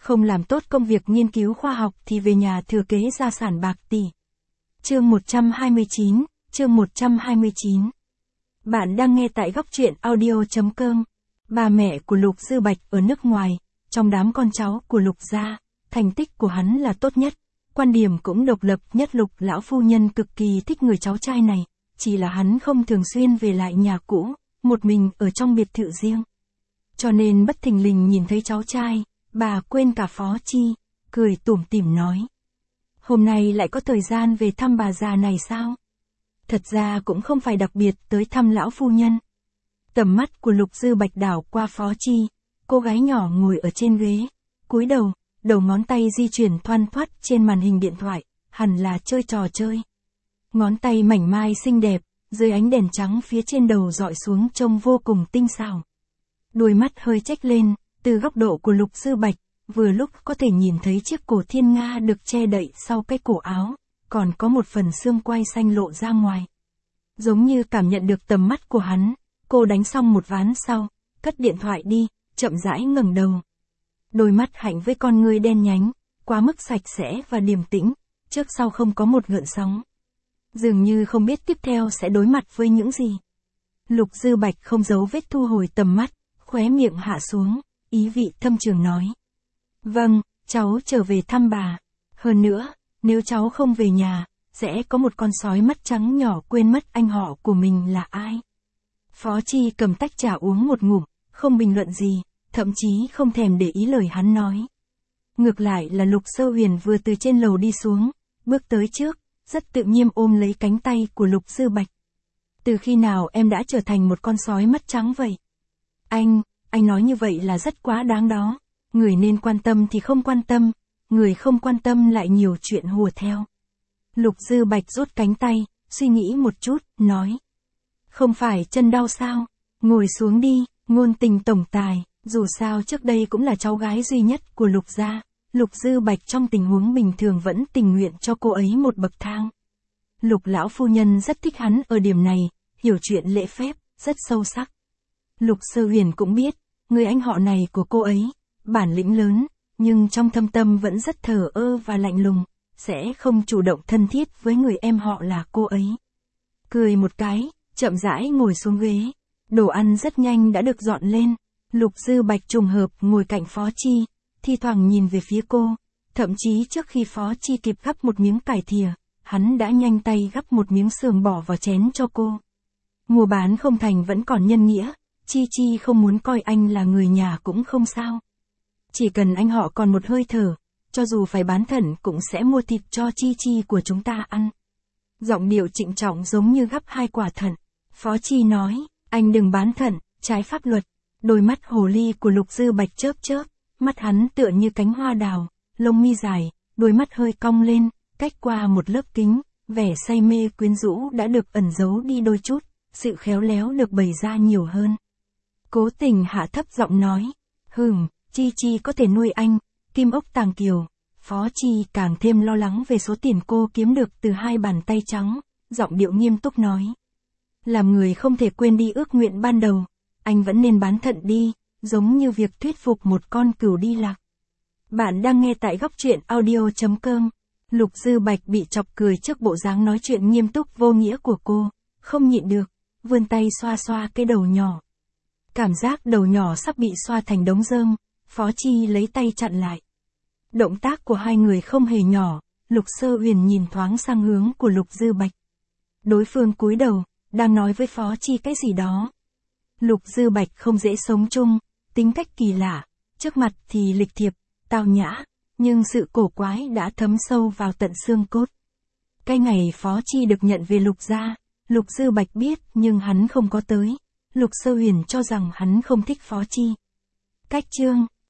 không làm tốt công việc nghiên cứu khoa học thì về nhà thừa kế gia sản bạc tỷ. Chương 129, chương 129. Bạn đang nghe tại góc truyện audio.com. Bà mẹ của Lục Dư Bạch ở nước ngoài, trong đám con cháu của Lục gia, thành tích của hắn là tốt nhất, quan điểm cũng độc lập nhất. Lục lão phu nhân cực kỳ thích người cháu trai này, chỉ là hắn không thường xuyên về lại nhà cũ, một mình ở trong biệt thự riêng. Cho nên bất thình lình nhìn thấy cháu trai, bà quên cả Phó Chi, cười tủm tỉm nói. Hôm nay lại có thời gian về thăm bà già này sao? Thật ra cũng không phải đặc biệt tới thăm lão phu nhân. Tầm mắt của Lục Dư Bạch đảo qua Phó Chi, cô gái nhỏ ngồi ở trên ghế, cúi đầu, đầu ngón tay di chuyển thoăn thoắt trên màn hình điện thoại, hẳn là chơi trò chơi. Ngón tay mảnh mai xinh đẹp, dưới ánh đèn trắng phía trên đầu dọi xuống trông vô cùng tinh xảo. Đôi mắt hơi chếch lên, từ góc độ của Lục Dư Bạch, vừa lúc có thể nhìn thấy chiếc cổ thiên nga được che đậy sau cái cổ áo, còn có một phần xương quai xanh lộ ra ngoài. Giống như cảm nhận được tầm mắt của hắn, cô đánh xong một ván sau, cất điện thoại đi, chậm rãi ngẩng đầu. Đôi mắt hạnh với con ngươi đen nhánh, quá mức sạch sẽ và điềm tĩnh, trước sau không có một gợn sóng. Dường như không biết tiếp theo sẽ đối mặt với những gì. Lục Dư Bạch không giấu vết thu hồi tầm mắt, khóe miệng hạ xuống, ý vị thâm trường nói. Vâng, cháu trở về thăm bà. Hơn nữa, nếu cháu không về nhà, sẽ có một con sói mắt trắng nhỏ quên mất anh họ của mình là ai. Phó Chi cầm tách trà uống một ngụm, không bình luận gì, thậm chí không thèm để ý lời hắn nói. Ngược lại là Lục Sơ Huyền vừa từ trên lầu đi xuống, bước tới trước, rất tự nhiên ôm lấy cánh tay của Lục Dư Bạch. Từ khi nào em đã trở thành một con sói mắt trắng vậy? Anh nói như vậy là rất quá đáng đó. Người nên quan tâm thì không quan tâm, người không quan tâm lại nhiều chuyện hùa theo. Lục Dư Bạch rút cánh tay, suy nghĩ một chút, nói. Không phải chân đau sao? Ngồi xuống đi, ngôn tình tổng tài, dù sao trước đây cũng là cháu gái duy nhất của Lục gia. Lục Dư Bạch trong tình huống bình thường vẫn tình nguyện cho cô ấy một bậc thang. Lục lão phu nhân rất thích hắn ở điểm này, hiểu chuyện lễ phép, rất sâu sắc. Lục Sơ Huyền cũng biết, người anh họ này của cô ấy, bản lĩnh lớn, nhưng trong thâm tâm vẫn rất thờ ơ và lạnh lùng, sẽ không chủ động thân thiết với người em họ là cô ấy. Cười một cái, chậm rãi ngồi xuống ghế, đồ ăn rất nhanh đã được dọn lên. Lục Dư Bạch trùng hợp ngồi cạnh Phó Chi, thi thoảng nhìn về phía cô, thậm chí trước khi Phó Chi kịp gắp một miếng cải thìa, hắn đã nhanh tay gắp một miếng sườn bỏ vào chén cho cô. Mua bán không thành vẫn còn nhân nghĩa, Chi không muốn coi anh là người nhà cũng không sao. Chỉ cần anh họ còn một hơi thở, cho dù phải bán thận cũng sẽ mua thịt cho Chi của chúng ta ăn. Giọng điệu trịnh trọng giống như gắp 2 quả thận. Phó Chi nói, anh đừng bán thận, trái pháp luật. Đôi mắt hồ ly của Lục Dư Bạch chớp chớp, mắt hắn tựa như cánh hoa đào, lông mi dài, đôi mắt hơi cong lên, cách qua một lớp kính, vẻ say mê quyến rũ đã được ẩn giấu đi đôi chút, sự khéo léo được bày ra nhiều hơn. Cố tình hạ thấp giọng nói, Chi có thể nuôi anh, kim ốc tàng kiều. Phó Chi càng thêm lo lắng về số tiền cô kiếm được từ 2 bàn tay trắng, giọng điệu nghiêm túc nói. Làm người không thể quên đi ước nguyện ban đầu, anh vẫn nên bán thận đi, giống như việc thuyết phục một con cừu đi lạc. Bạn đang nghe tại góc truyện audio.com. Lục Dư Bạch bị chọc cười trước bộ dáng nói chuyện nghiêm túc vô nghĩa của cô, không nhịn được, vươn tay xoa xoa cái đầu nhỏ. Cảm giác đầu nhỏ sắp bị xoa thành đống rơm, Phó Chi lấy tay chặn lại. Động tác của hai người không hề nhỏ, Lục Sơ Huyền nhìn thoáng sang hướng của Lục Dư Bạch. Đối phương cúi đầu, đang nói với Phó Chi cái gì đó. Lục Dư Bạch không dễ sống chung, tính cách kỳ lạ, trước mặt thì lịch thiệp, tao nhã, nhưng sự cổ quái đã thấm sâu vào tận xương cốt. Cái ngày Phó Chi được nhận về Lục gia, Lục Dư Bạch biết nhưng hắn không có tới. Lục Sơ Huyền cho rằng hắn không thích Phó Chi. Cách chương